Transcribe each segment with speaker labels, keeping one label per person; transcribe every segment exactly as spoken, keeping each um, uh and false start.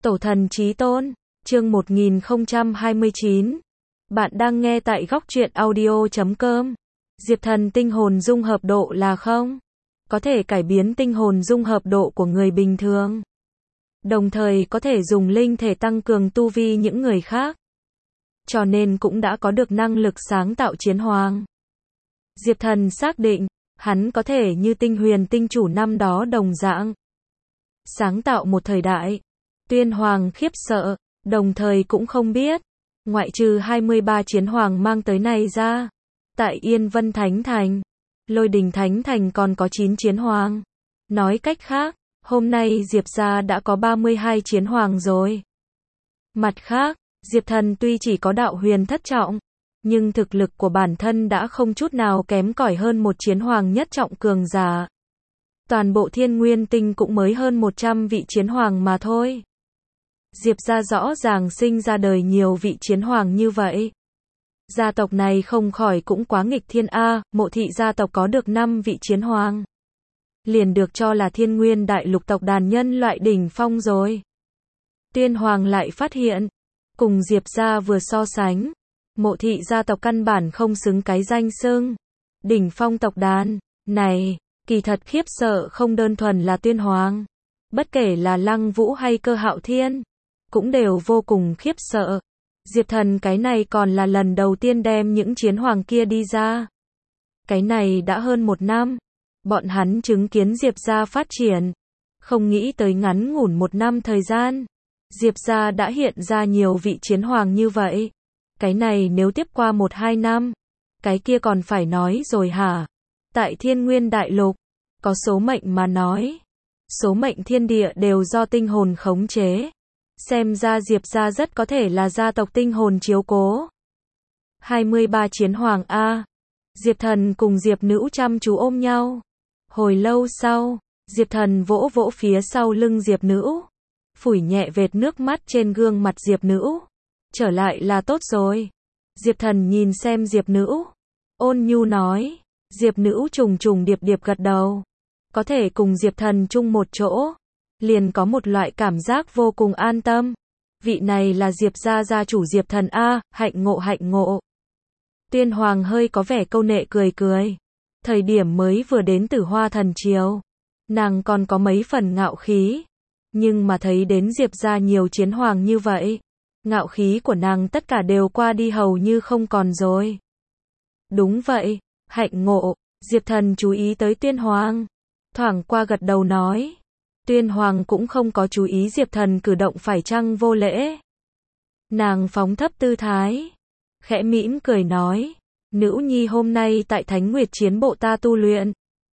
Speaker 1: Tổ thần chí tôn, chương một nghìn không trăm hai mươi chín. Bạn đang nghe tại góc truyện audio chấm com. Diệp thần tinh hồn dung hợp độ là không? Có thể cải biến tinh hồn dung hợp độ của người bình thường. Đồng thời có thể dùng linh thể tăng cường tu vi những người khác. Cho nên cũng đã có được năng lực sáng tạo chiến hoàng. Diệp thần xác định, hắn có thể như tinh huyền tinh chủ năm đó đồng dạng. Sáng tạo một thời đại. Tuyên hoàng khiếp sợ, đồng thời cũng không biết. Ngoại trừ hai mươi ba chiến hoàng mang tới này ra. Tại Yên Vân Thánh Thành, Lôi Đình Thánh Thành còn có chín chiến hoàng. Nói cách khác, hôm nay Diệp gia đã có ba mươi hai chiến hoàng rồi. Mặt khác, Diệp thần tuy chỉ có đạo huyền thất trọng, nhưng thực lực của bản thân đã không chút nào kém cỏi hơn một chiến hoàng nhất trọng cường giả. Toàn bộ Thiên Nguyên Tinh cũng mới hơn một trăm vị chiến hoàng mà thôi. Diệp gia rõ ràng sinh ra đời nhiều vị chiến hoàng như vậy. Gia tộc này không khỏi cũng quá nghịch thiên a, Mộ thị gia tộc có được năm vị chiến hoàng. Liền được cho là Thiên Nguyên đại lục tộc đàn nhân loại đỉnh phong rồi. Tuyên hoàng lại phát hiện, cùng Diệp gia vừa so sánh, Mộ thị gia tộc căn bản không xứng cái danh xưng đỉnh phong tộc đàn này. Kỳ thật khiếp sợ không đơn thuần là Tuyên hoàng, bất kể là Lăng Vũ hay Cơ Hạo Thiên, cũng đều vô cùng khiếp sợ. Diệp thần cái này còn là lần đầu tiên đem những chiến hoàng kia đi ra. Cái này đã hơn một năm, bọn hắn chứng kiến Diệp gia phát triển, không nghĩ tới ngắn ngủn một năm thời gian, Diệp gia đã hiện ra nhiều vị chiến hoàng như vậy. Cái này nếu tiếp qua một hai năm, cái kia còn phải nói rồi hả? Tại Thiên Nguyên đại lục, có số mệnh mà nói, số mệnh thiên địa đều do tinh hồn khống chế. Xem ra Diệp gia rất có thể là gia tộc tinh hồn chiếu cố. hai mươi ba chiến hoàng a. Diệp thần cùng Diệp nữ chăm chú ôm nhau. Hồi lâu sau, Diệp thần vỗ vỗ phía sau lưng Diệp nữ, phủi nhẹ vệt nước mắt trên gương mặt Diệp nữ. Trở lại là tốt rồi. Diệp thần nhìn xem Diệp nữ, ôn nhu nói. Diệp nữ trùng trùng điệp điệp gật đầu. Có thể cùng Diệp thần chung một chỗ, liền có một loại cảm giác vô cùng an tâm. Vị này là Diệp gia gia chủ Diệp thần a, hạnh ngộ hạnh ngộ. Tuyên hoàng hơi có vẻ câu nệ cười cười. Thời điểm mới vừa đến Tử Hoa thần triều, nàng còn có mấy phần ngạo khí, nhưng mà thấy đến Diệp gia nhiều chiến hoàng như vậy, ngạo khí của nàng tất cả đều qua đi hầu như không còn rồi. Đúng vậy, hạnh ngộ. Diệp thần chú ý tới Tuyên hoàng, thoảng qua gật đầu nói. Tuyên hoàng cũng không có chú ý Diệp thần cử động phải chăng vô lễ. Nàng phóng thấp tư thái, khẽ mỉm cười nói, nữ nhi hôm nay tại Thánh Nguyệt chiến bộ ta tu luyện.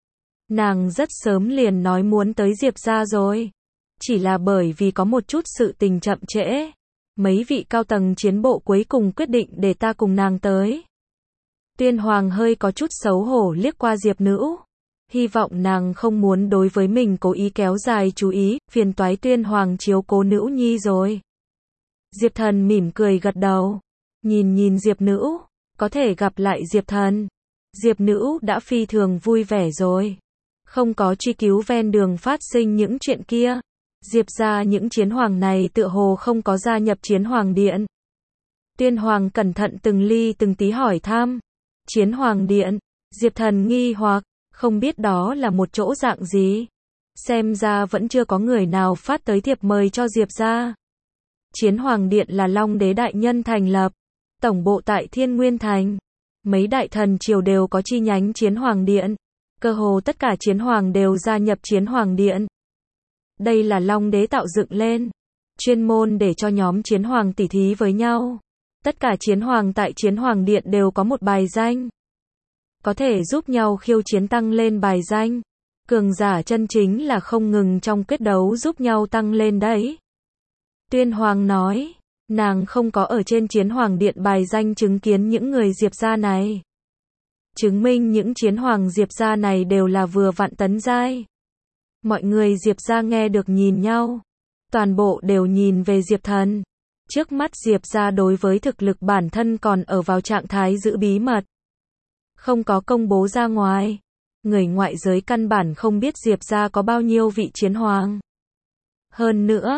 Speaker 1: Nàng rất sớm liền nói muốn tới Diệp gia rồi, chỉ là bởi vì có một chút sự tình chậm trễ, mấy vị cao tầng chiến bộ cuối cùng quyết định để ta cùng nàng tới. Tuyên hoàng hơi có chút xấu hổ liếc qua Diệp nữ, hy vọng nàng không muốn đối với mình cố ý kéo dài chú ý, phiền toái Tuyên hoàng chiếu cố nữ nhi rồi. Diệp thần mỉm cười gật đầu, nhìn nhìn Diệp nữ, có thể gặp lại Diệp thần. Diệp nữ đã phi thường vui vẻ rồi, không có truy cứu ven đường phát sinh những chuyện kia. Diệp gia những chiến hoàng này tựa hồ không có gia nhập chiến hoàng điện. Tuyên hoàng cẩn thận từng ly từng tí hỏi thăm. Chiến hoàng điện, Diệp thần nghi hoặc, không biết đó là một chỗ dạng gì. Xem ra vẫn chưa có người nào phát tới thiệp mời cho Diệp gia. Chiến hoàng điện là Long đế đại nhân thành lập, tổng bộ tại Thiên Nguyên Thành. Mấy đại thần triều đều có chi nhánh chiến hoàng điện, cơ hồ tất cả chiến hoàng đều gia nhập chiến hoàng điện. Đây là Long đế tạo dựng lên, chuyên môn để cho nhóm chiến hoàng tỉ thí với nhau. Tất cả chiến hoàng tại chiến hoàng điện đều có một bài danh, có thể giúp nhau khiêu chiến tăng lên bài danh. Cường giả chân chính là không ngừng trong quyết đấu giúp nhau tăng lên đấy. Tuyên hoàng nói, nàng không có ở trên chiến hoàng điện bài danh chứng kiến những người Diệp gia này. Chứng minh những chiến hoàng Diệp gia này đều là vừa vặn tấn giai. Mọi người Diệp gia nghe được nhìn nhau, toàn bộ đều nhìn về Diệp thần. Trước mắt Diệp gia đối với thực lực bản thân còn ở vào trạng thái giữ bí mật, không có công bố ra ngoài. Người ngoại giới căn bản không biết Diệp gia có bao nhiêu vị chiến hoàng. Hơn nữa,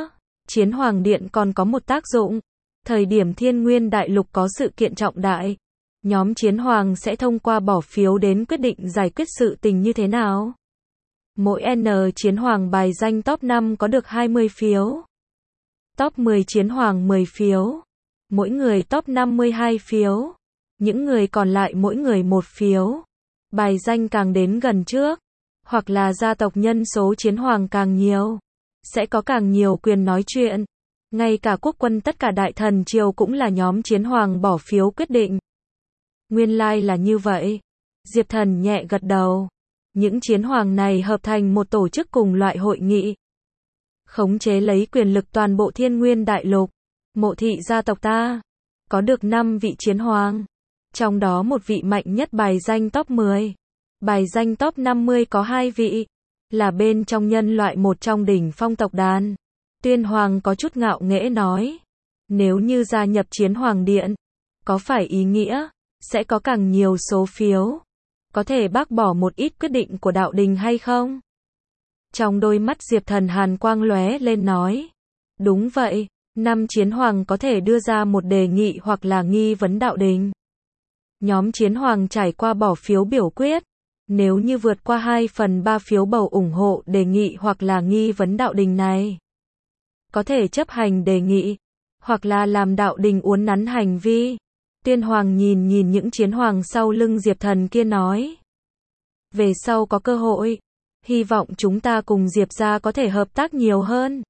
Speaker 1: Chiến Hoàng Điện còn có một tác dụng. Thời điểm Thiên Nguyên Đại Lục có sự kiện trọng đại, nhóm Chiến Hoàng sẽ thông qua bỏ phiếu đến quyết định giải quyết sự tình như thế nào. Mỗi N Chiến Hoàng bài danh top năm có được hai mươi phiếu. Top mười Chiến Hoàng mười phiếu. Mỗi người top năm mươi hai phiếu. Những người còn lại mỗi người một phiếu. Bài danh càng đến gần trước, hoặc là gia tộc nhân số Chiến Hoàng càng nhiều, sẽ có càng nhiều quyền nói chuyện. Ngay cả quốc quân tất cả đại thần triều cũng là nhóm Chiến Hoàng bỏ phiếu quyết định. Nguyên lai là như vậy. Diệp Thần nhẹ gật đầu. Những Chiến Hoàng này hợp thành một tổ chức cùng loại hội nghị, khống chế lấy quyền lực toàn bộ Thiên Nguyên Đại Lục. Mộ thị gia tộc ta có được năm vị Chiến Hoàng, trong đó một vị mạnh nhất bài danh top mười. Bài danh top năm mươi có hai vị, là bên trong nhân loại một trong đỉnh phong tộc đàn. Tuyên Hoàng có chút ngạo nghễ nói, nếu như gia nhập Chiến Hoàng Điện, có phải ý nghĩa sẽ có càng nhiều số phiếu, có thể bác bỏ một ít quyết định của đạo đình hay không? Trong đôi mắt Diệp Thần hàn quang lóe lên nói, đúng vậy, năm Chiến Hoàng có thể đưa ra một đề nghị hoặc là nghi vấn đạo đình. Nhóm Chiến Hoàng trải qua bỏ phiếu biểu quyết, nếu như vượt qua hai phần ba phiếu bầu ủng hộ đề nghị hoặc là nghi vấn đạo đình này, có thể chấp hành đề nghị, hoặc là làm đạo đình uốn nắn hành vi. Tuyên Hoàng nhìn nhìn những Chiến Hoàng sau lưng Diệp Thần kia nói, về sau có cơ hội, hy vọng chúng ta cùng Diệp gia có thể hợp tác nhiều hơn.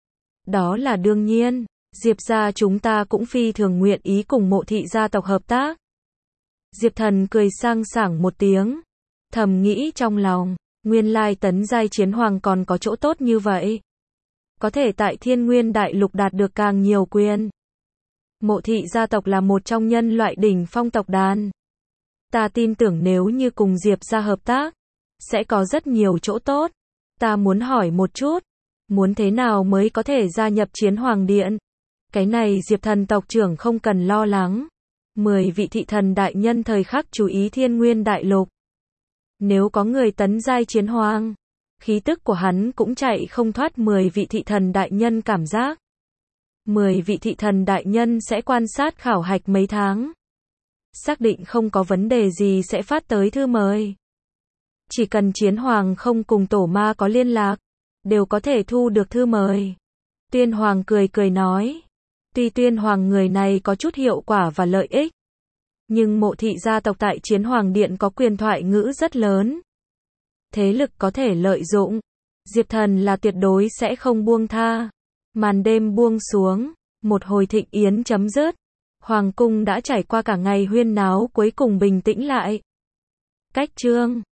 Speaker 1: Đó là đương nhiên, Diệp gia chúng ta cũng phi thường nguyện ý cùng Mộ thị gia tộc hợp tác. Diệp Thần cười sang sảng một tiếng, thầm nghĩ trong lòng, nguyên lai tấn giai Chiến Hoàng còn có chỗ tốt như vậy. Có thể tại Thiên Nguyên Đại Lục đạt được càng nhiều quyền. Mộ thị gia tộc là một trong nhân loại đỉnh phong tộc đàn. Ta tin tưởng nếu như cùng Diệp gia hợp tác, sẽ có rất nhiều chỗ tốt. Ta muốn hỏi một chút, muốn thế nào mới có thể gia nhập Chiến Hoàng Điện? Cái này Diệp Thần tộc trưởng không cần lo lắng. Mười vị thị thần đại nhân thời khắc chú ý Thiên Nguyên Đại Lục. Nếu có người tấn giai Chiến Hoàng, khí tức của hắn cũng chạy không thoát mười vị thị thần đại nhân cảm giác. Mười vị thị thần đại nhân sẽ quan sát khảo hạch mấy tháng. Xác định không có vấn đề gì sẽ phát tới thư mời. Chỉ cần Chiến Hoàng không cùng tổ ma có liên lạc, đều có thể thu được thư mời. Tuyên Hoàng cười cười nói. Tuy Tuyên Hoàng người này có chút hiệu quả và lợi ích, nhưng Mộ thị gia tộc tại Chiến Hoàng Điện có quyền thoại ngữ rất lớn. Thế lực có thể lợi dụng. Diệp Thần là tuyệt đối sẽ không buông tha. Màn đêm buông xuống, một hồi thịnh yến chấm dứt. Hoàng cung đã trải qua cả ngày huyên náo cuối cùng bình tĩnh lại. Cách chương